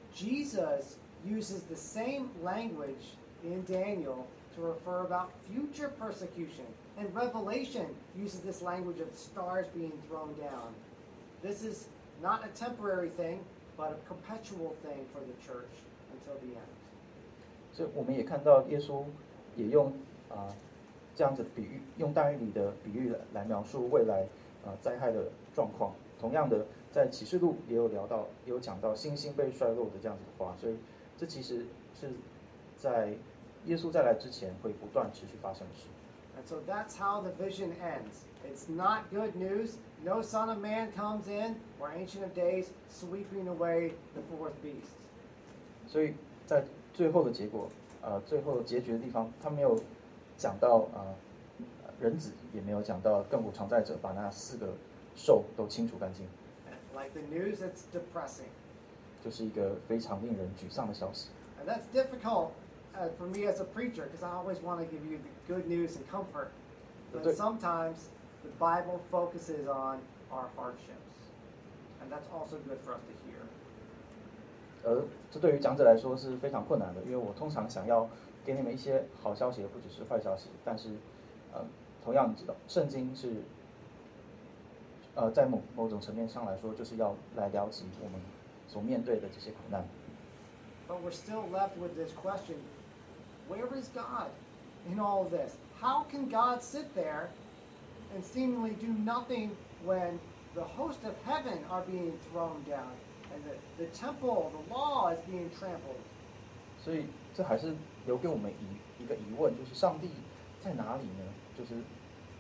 Jesus uses the same language in Daniel to refer about future persecution. And Revelation uses this language of stars being thrown down. This is not a temporary thing, but a perpetual thing for the church until the end. 所以我们也看到耶稣也用啊、呃、这样子的比喻，用但以理的比喻来来描述未来啊、呃、灾害的状况。同样的，在启示录也有聊到，也有讲到星星被衰落的这样子的话。所以这其实是在耶稣再来之前会不断持续发生的事。 And so that's how the vision ends. It's not good news. No Son of Man comes in, or Ancient of Days sweeping away the fourth beast. 所以在最后的结果，呃，最后结局的地方，他没有讲到啊、呃，人子也没有讲到亘古常在者把那四个兽都清除干净。 Like the news, it's depressing. 就是一个非常令人沮丧的消息。 And that's difficult uh, for me as a preacher because I always want to give you the good news and comfort. But sometimes the Bible focuses on our hardships. And that's also good for us to hear. 而这对于讲者来说是非常困难的，因为我通常想要给你们一些好消息，而不只是坏消息。但是，呃，同样你知道，圣经是，呃，在某某种层面上来说，就是要来了解我们所面对的这些苦难。 But we're still left with this question, where is God in all of this? How can God sit there and seemingly do nothing when the host of heaven are being thrown down and the, the temple, the law is being trampled? 所以这还是留给我们一一个疑问，就是上帝在哪里呢？就是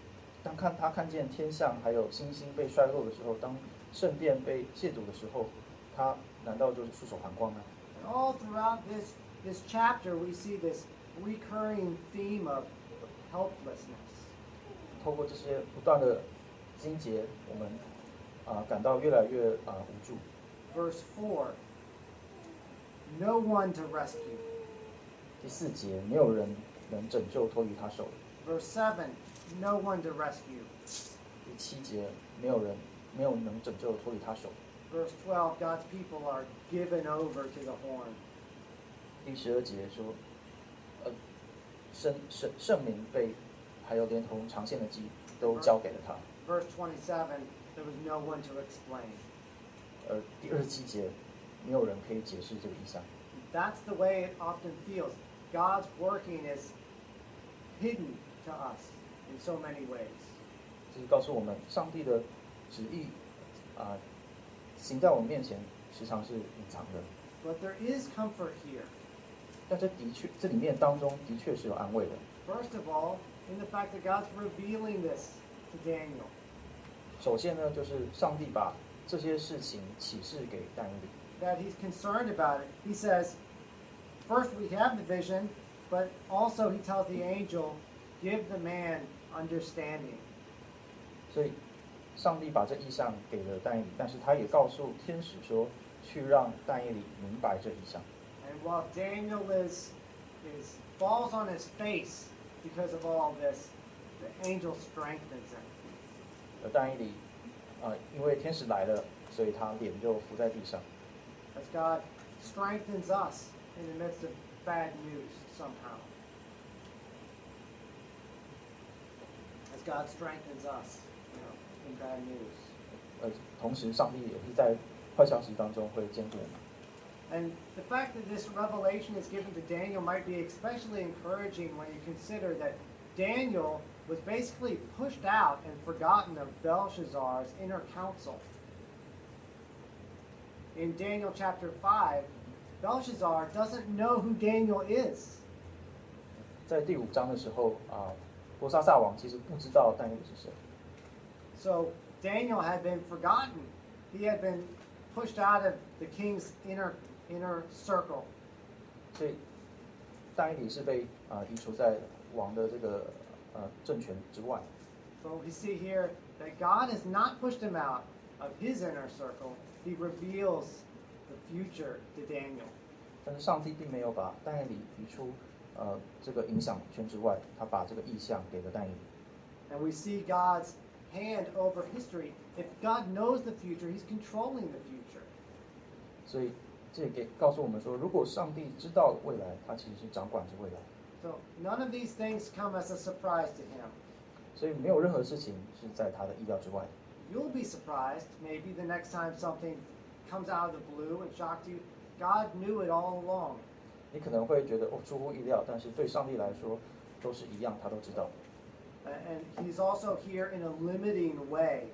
当看他看见天象还有星星被衰落的时候，当圣殿被亵渎的时候，他难道就是束手旁观吗？ And all throughout this, this chapter, we see this recurring theme of helplessness. 透过这些不断的经节，我们啊、感到越来越啊、无助。 Verse four, no one to rescue. 第四节，没有人能拯救脱离他手。 Verse seven, no one to rescue. 第七节，没有人没有能拯救脱离他手。 Verse twelve, God's people are given over to the horn. 第十二节说，呃，圣圣圣名被还有连同长线的鸡都交给了他。 Verse twenty-seven, there was no one to explain. 而第二十七节，没有人可以解释这个意象。 That's the way it often feels. God's working is hidden to us in so many ways. 这是告诉我们，上帝的旨意啊、行在我们面前，时常是隐藏的。 But there is comfort here. 但这的确，这里面当中的确是有安慰的。 First of all, in the fact that God's revealing this to Daniel. 首先呢，就是上帝把这些事情启示给但以理。 That he's concerned about it. He says, first we have the vision, but also he tells the angel, give the man understanding. 所以，上帝把这意象给了但以理，但是他也告诉天使说，去让但以理明白这意象。 And while Daniel is, is falls on his face because of all this, the angel strengthens him. 而但以理，啊、因为天使来了，所以他脸就伏在地上。 As God strengthens us in the midst of bad news somehow. As God strengthens us, you know, in bad news. 呃，同时，上帝也是在坏消息当中会兼顾我们。 And the fact that this revelation is given to Daniel might be especially encouraging when you consider that Daniel was basically pushed out and forgotten of Belshazzar's inner council. In Daniel chapter five, Belshazzar doesn't know who Daniel is. 在第五章的时候啊，伯沙撒王其实不知道但以理是谁， So Daniel had been forgotten. He had been pushed out of the king's inner inner circle. 所以但以理是被啊移除在王的这个呃政权之外。 But we see here that God has not pushed him out of his inner circle. He reveals the future to Daniel. 但是上帝并没有把但以理移出呃这个影响圈之外，他把这个意象给了但以理。 And we see God's hand over history. If God knows the future, he's controlling the future. 所以这也给告诉我们说，如果上帝知道未来，他其实是掌管着未来。 So none of these things come as a surprise to him. 所以没有任何事情是在他的意料之外。 You'll be surprised maybe the next time something comes out of the blue and shocks you. God knew it all along. 你可能会觉得哦出乎意料，但是对上帝来说都是一样，他都知道。 And he's also here in a limiting way.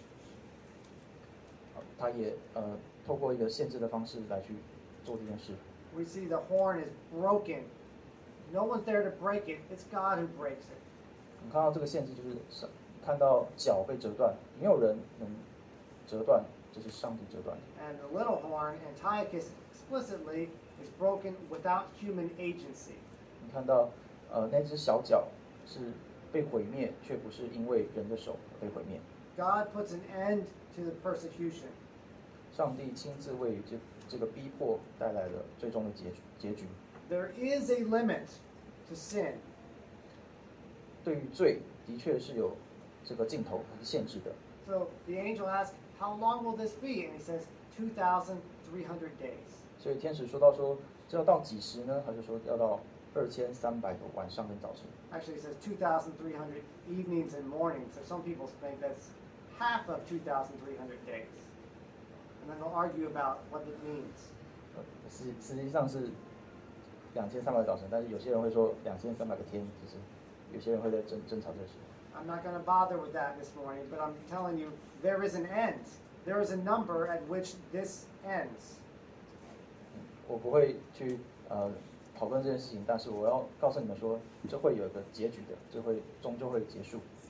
他也呃透过一个限制的方式来去做这件事。 We see the horn is broken. No one's there to break it. It's God who breaks it. 你看到这个限制，就是上看到脚被折断，没有人能折断，就是上帝折断。 And the little horn, Antiochus explicitly, is broken without human agency. 你看到呃那只小脚是被毁灭，却不是因为人的手而被毁灭。 God puts an end to the persecution. 上帝亲自为这这个逼迫带来了最终的结局结局。 There is a limit to sin. 对于罪，的确是有这个尽头和限制的。 So the angel asks, how long will this be? And he says, two thousand three hundred days. 所以天使说到说，这要到几时呢？他就说要到二千三百个晚上跟早晨。 Actually, it says two thousand three hundred evenings and mornings. So some people think that's half of two thousand three hundred days. And then they'll argue about what it means. 呃实实际上是两千三百个早晨，但是有些人会说两千三百个天，就是有些人会在争争吵这事。 I'm not going to bother with that this morning, but I'm telling you, there is an end. There is a number at which this ends. 我不会去呃讨论这件事情，但是我要告诉你们说，这会有一个结局的，这会终究会结束。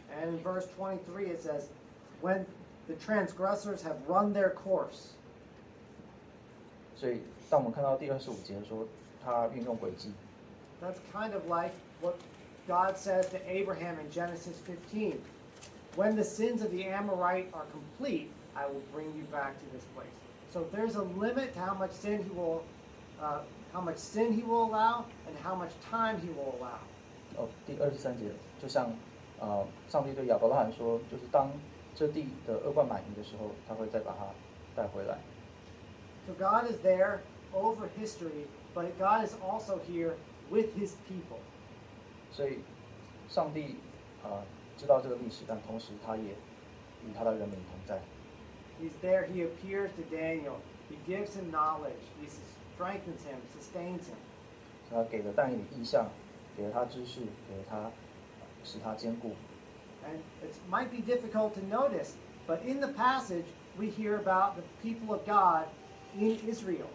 And in verse twenty-three it says, when the transgressors have run their course. 所以当我们看到第二十五节说他运用诡计， That's kind of like what God says to Abraham in Genesis fifteen. When the sins of the Amorite are complete, I will bring you back to this place. So there's a limit to how much sin he will, uh, how much sin he will allow, and how much time he will allow. 哦，第二十三节就像呃上帝对亚伯拉罕说，就是当这地的恶贯满盈的时候，他会再把它带回来。 So God is there over history, but God is also here with his people. 所以上帝啊、呃、知道这个历史，但同时他也与他的人民同在。 He's there, he appears to Daniel. He gives him knowledge. He strengthens him, sustains him. 他给了但以理意象，给了他知识，给了他使他坚固。 And it might be difficult to notice, but in the passage we hear about the people of God in Israel.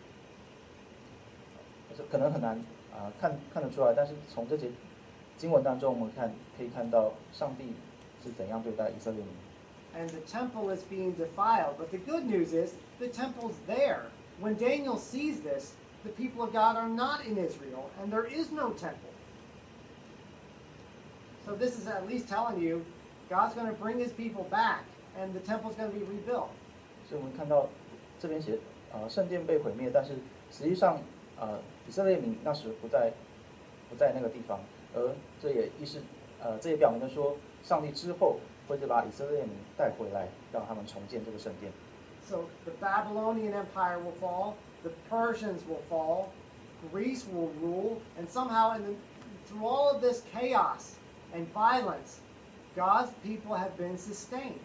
可能很难啊、呃、看看得出来，但是从这节经文当中，我们看可以看到上帝是怎样对待以色列民。 And the temple is being defiled, but the good news is the temple's there. When Daniel sees this, the people of God are not in Israel, and there is no temple. So this is at least telling you God's going to bring his people back, and the temple's going to be rebuilt. 所以我们看到这边写啊、呃、圣殿被毁灭，但是实际上啊、呃、以色列民那时不在不在那个地方，而这也意思呃这也表明了说，上帝之后会再把以色列民带回来，让他们重建这个圣殿。 So the Babylonian Empire will fall, the Persians will fall, Greece will rule, and somehow in the, through all of this chaos and violence, God's people have been sustained.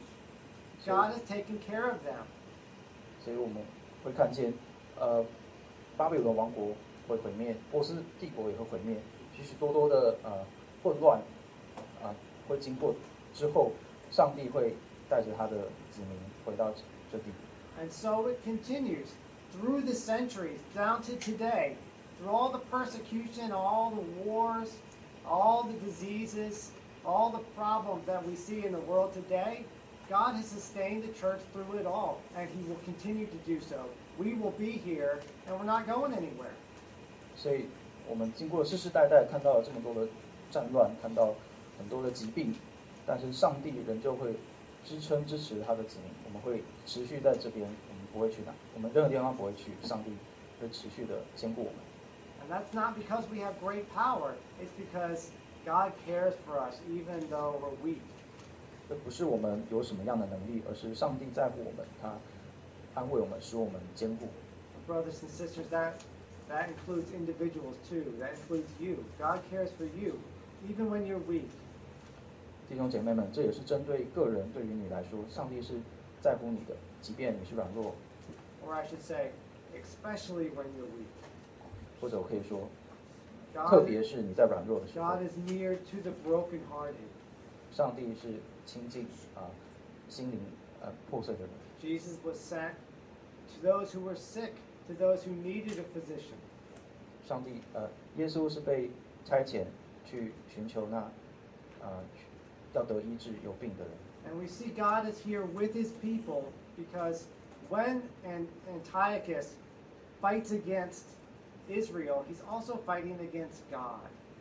God has taken care of them. 所以我们会看见，呃，巴比伦王国会毁灭，波斯帝国也会毁灭，许许多多的呃混乱啊、呃、会经过之后，上帝会带着他的子民回到这地。 And so it continues through the centuries down to today, through all the persecution, all the wars, all the diseases, all the problems that we see in the world today. God has sustained the church through it all, and he will continue to do so. We will be here, and we're not going anywhere. 所以我们经过世世代代看到了这么多的战乱，看到很多的疾病，但是上帝仍旧会支撑支持他的子民，我们会持续在这边，我们不会去哪，我们任何地方不会去，上帝会持续的兼顾我们。 And that's not because we have great power. It's because God cares for us, even though we're weak. 这不是我们有什么样的能力，而是上帝在乎我们，他安慰我们，使我们坚固。 Brothers and sisters, that, that includes individuals too. That includes you. God cares for you, even when you're weak. 弟兄姐妹们，这也是针对个人，对于你来说，上帝是在乎你的，即便你是软弱， Or I should say, especially when you're weak. 或者我可以说，特 God, 别是你在软弱的时候 God，is near to the brokenhearted. 上帝是亲近啊、心灵呃破碎的人。 Jesus was sent to those who were sick, to those who needed a physician. 上帝呃，耶稣是被差遣去寻求那呃要得医治有病的人。 And we see God is here with his people because when An- Antiochus fights against Israel, he's also fighting against God.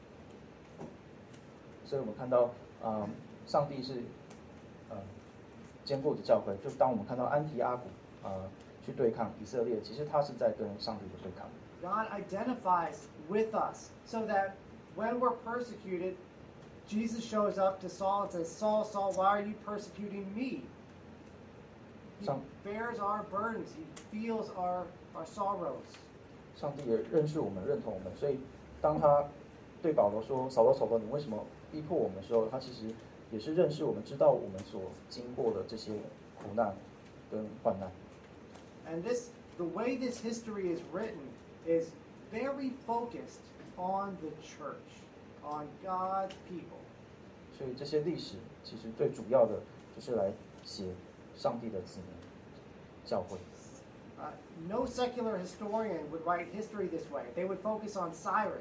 所以我们看到，嗯、上帝是呃坚固的教会。就当我们看到安提阿古呃去对抗以色列，其实他是在跟上帝的对抗。 God identifies with us so that when we're persecuted, Jesus shows up to Saul and says, Saul, Saul, why are you persecuting me? He Some- bears our burdens. He feels our, our sorrows. 上帝也认识我们，认同我们，所以当他对保罗说：“扫罗，扫罗，你为什么逼迫我们？”的时候，他其实也是认识我们，知道我们所经过的这些苦难跟患难。 And this, the way this history is written is very focused on the church, on God's people. 所以这些历史其实最主要的就是来写上帝的子民教会。 Uh, no secular historian would write history this way. They would focus on Cyrus.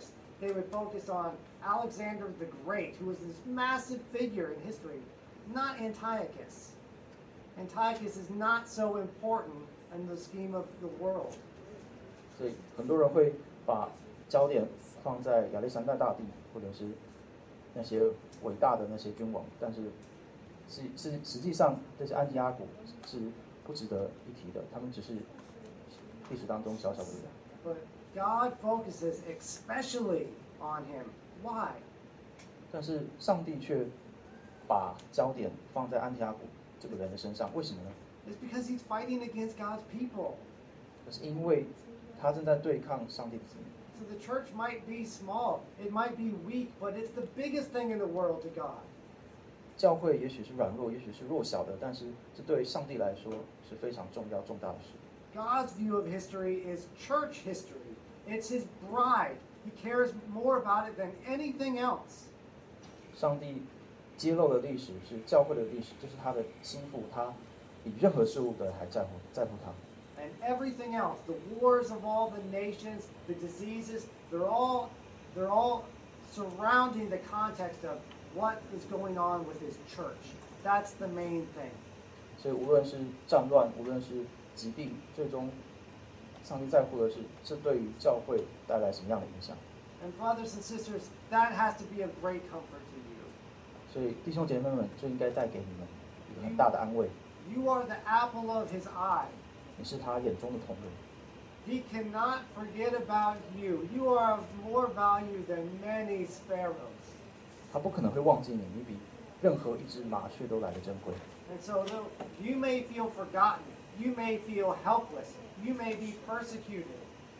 they would focus on Alexander the Great, who was this massive figure in history, not Antiochus. Antiochus is not so important in the scheme of the world. 所以很多人会把焦点放在亚历山大大帝，或者是那些伟大的那些君王，但是是是实际上这些安提阿古是不值得一提的，他们只是历史当中小小的人。 But God focuses especially on him. Why? 但是上帝却把焦点放在安提阿古这个人的身上，为什么呢？ It's because he's fighting against God's people. 那是因为他正在对抗上帝的子民。 So the church might be small, it might be weak, but it's the biggest thing in the world to God. 教会也许是软弱，也许是弱小的，但是这对上帝来说是非常重要、重大的事。 God's view of history is church history. It's his bride. He cares more about it than anything else. 上帝揭露的历史是教会的历史，这是他的心腹，他比任何事物的还在乎在乎他。 And everything else, the wars of all the nations, the diseases, they're all they're all surrounding the context of what is going on with his church. That's the main thing. 所以无论是战乱，无论是疾病，最终上帝在乎的是这对于教会带来什么样的影响。 And brothers and sisters, that has to be a great comfort to you. 所以弟兄姐妹们就应该带给你们一个很大的安慰。 You are the apple of his eye. 你是他眼中的瞳人， He cannot forget about you. You are of more value than many sparrows. 他不可能会忘记你，你比任何一只麻雀都来得珍贵。 And so though you may feel forgotten, you may feel helpless, you may be persecuted.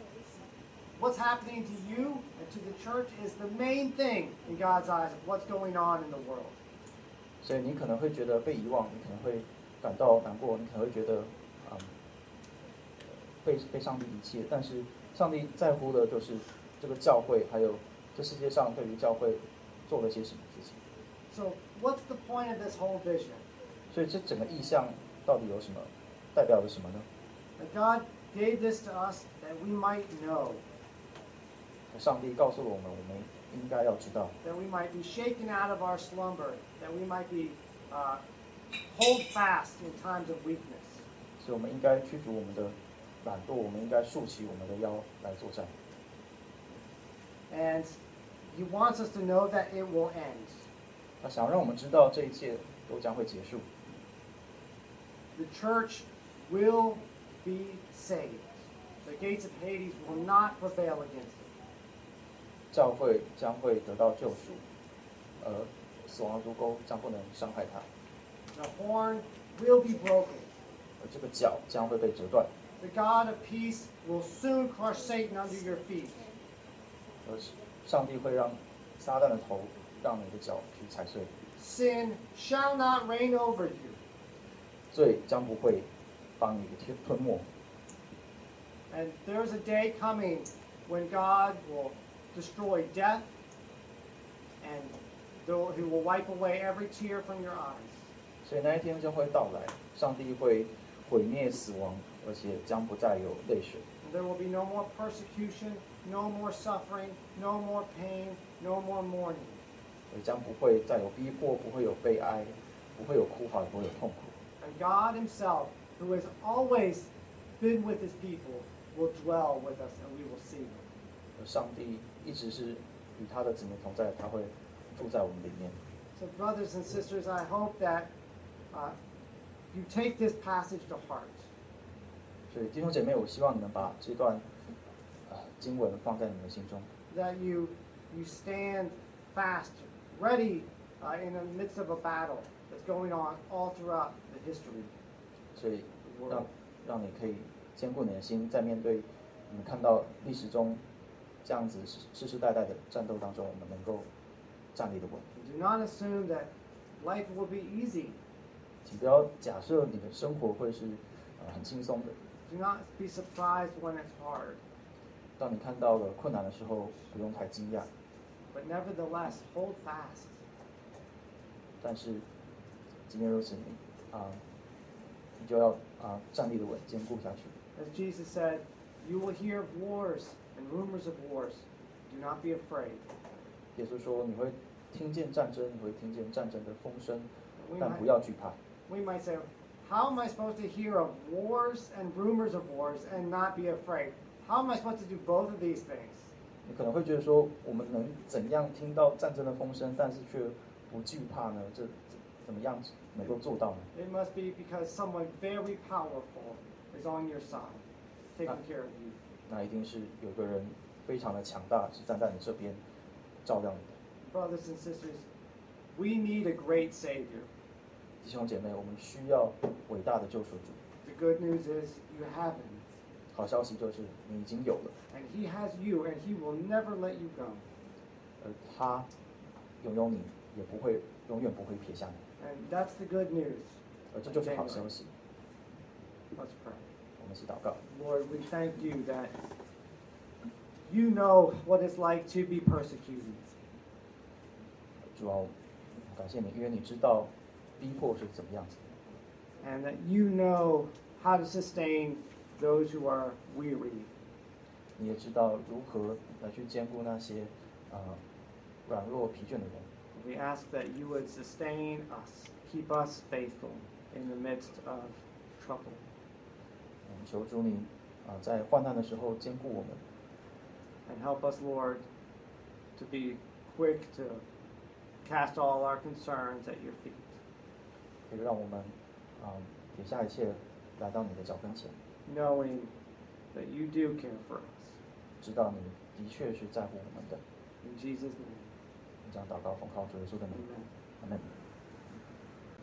What's happening to you and to the church is the main thing in God's eyes of what's going on in the world. 所以你可能会觉得被遗忘，你可能会感到难过，你可能会觉得，嗯，被被上帝遗弃。但是上帝在乎的就是这个教会，还有这世界上对于教会做了些什么事情。 So what's the point of this whole vision? 所以这整个意象到底有什么，代表着什么呢？ That God gave this to us that we might know, 上帝告诉了我们，我们应该要知道， that we might be shaken out of our slumber, that we might be uh, hold fast in times of weakness. 所以我们应该驱逐我们的懒惰，我们应该竖起我们的腰来作战。 And he wants us to know that it will end. 他想让我们知道这一切都将会结束， The church will be saved. The gates of Hades will not prevail against it. 教会将会得到救赎，而死亡的毒钩将不能伤害它， The horn will be broken. 而这个角将会被折断， The God of peace will soon crush Satan under your feet. 而上帝会让撒旦的头让你的脚去踩碎， Sin shall not reign over you. 罪将不会帮你吞吞没。 And there's a day coming when God will destroy death and though he will wipe away every tear from your eyes. 所以那一天将会到来，上帝会毁灭死亡，而且将不再有泪水。 And there will be no more persecution, no more suffering, no more pain, no more mourning. 而将不会再有逼迫，不会有悲哀，不会有哭嚎，不会有痛苦。 And God himself, who has always been with his people, will dwell with us and we will see him. 而上帝一直是与他的子民同在，他会住在我们里面。 So brothers and sisters, I hope that uh, you take this passage to heart. 所以弟兄姐妹，我希望你们把这段呃经文放在你们的心中， That you you stand fast, ready uh, in the midst of a battle that's going on all throughout the history 所以 of the 让 world. 让你可以坚固你的心，在面对你们看到历史中这样子世世代代的战斗当中，我们能够站立的稳。 Do not assume that life will be easy. 请不要假设你的生活会是呃很轻松的。 Do not be surprised when it's hard. 当你看到了困难的时候，不用太惊讶， But nevertheless, hold fast. 但是即便如此，你啊、你就要啊、站立的稳，坚固下去。 As Jesus said, you will hear of wars and rumors of wars. Do not be afraid. 耶稣说，你会听见战争，你会听见战争的风声， We 但 might, 不要惧怕。 we might say, how am I supposed to hear of wars and rumors of wars and not be afraid? How am I supposed to do both of these things? 你可能会觉得说，我们能怎样听到战争的风声，但是却不惧怕呢？这怎么样能够做到呢？ It must be because someone very powerful is on your side, taking care of you. 那一定是有个人非常的强大，是站在你这边照亮你的。 Brothers and sisters, we need a great Savior. 弟兄姐妹，我们需要伟大的救赎主。 The good news is you have Him, 好消息就是你已经有了， and He has you, and He will never let you go. 而他拥有你，也不会永远不会撇下你。 And that's the good news. 而这就是好消息。 Let's pray. 我们一起祷告。 Lord, we thank you that you know what it's like to be persecuted. 主啊，感谢你，因为你知道逼迫是怎么样子， And that you know how to sustain those who are weary. 你也知道如何来去兼顾那些呃软弱疲倦的人。 We ask that you would sustain us, keep us faithful in the midst of trouble. 我们求主你啊、呃在患难的时候兼顾我们， And help us, Lord, to be quick to cast all our concerns at your feet. 可以让我们啊、呃撇下一切来到你的脚跟前， Knowing that you do care for us. 知道你的确是在乎我们的。 In Jesus' name, 这样祷告奉靠主耶稣的名， amen. 阿门。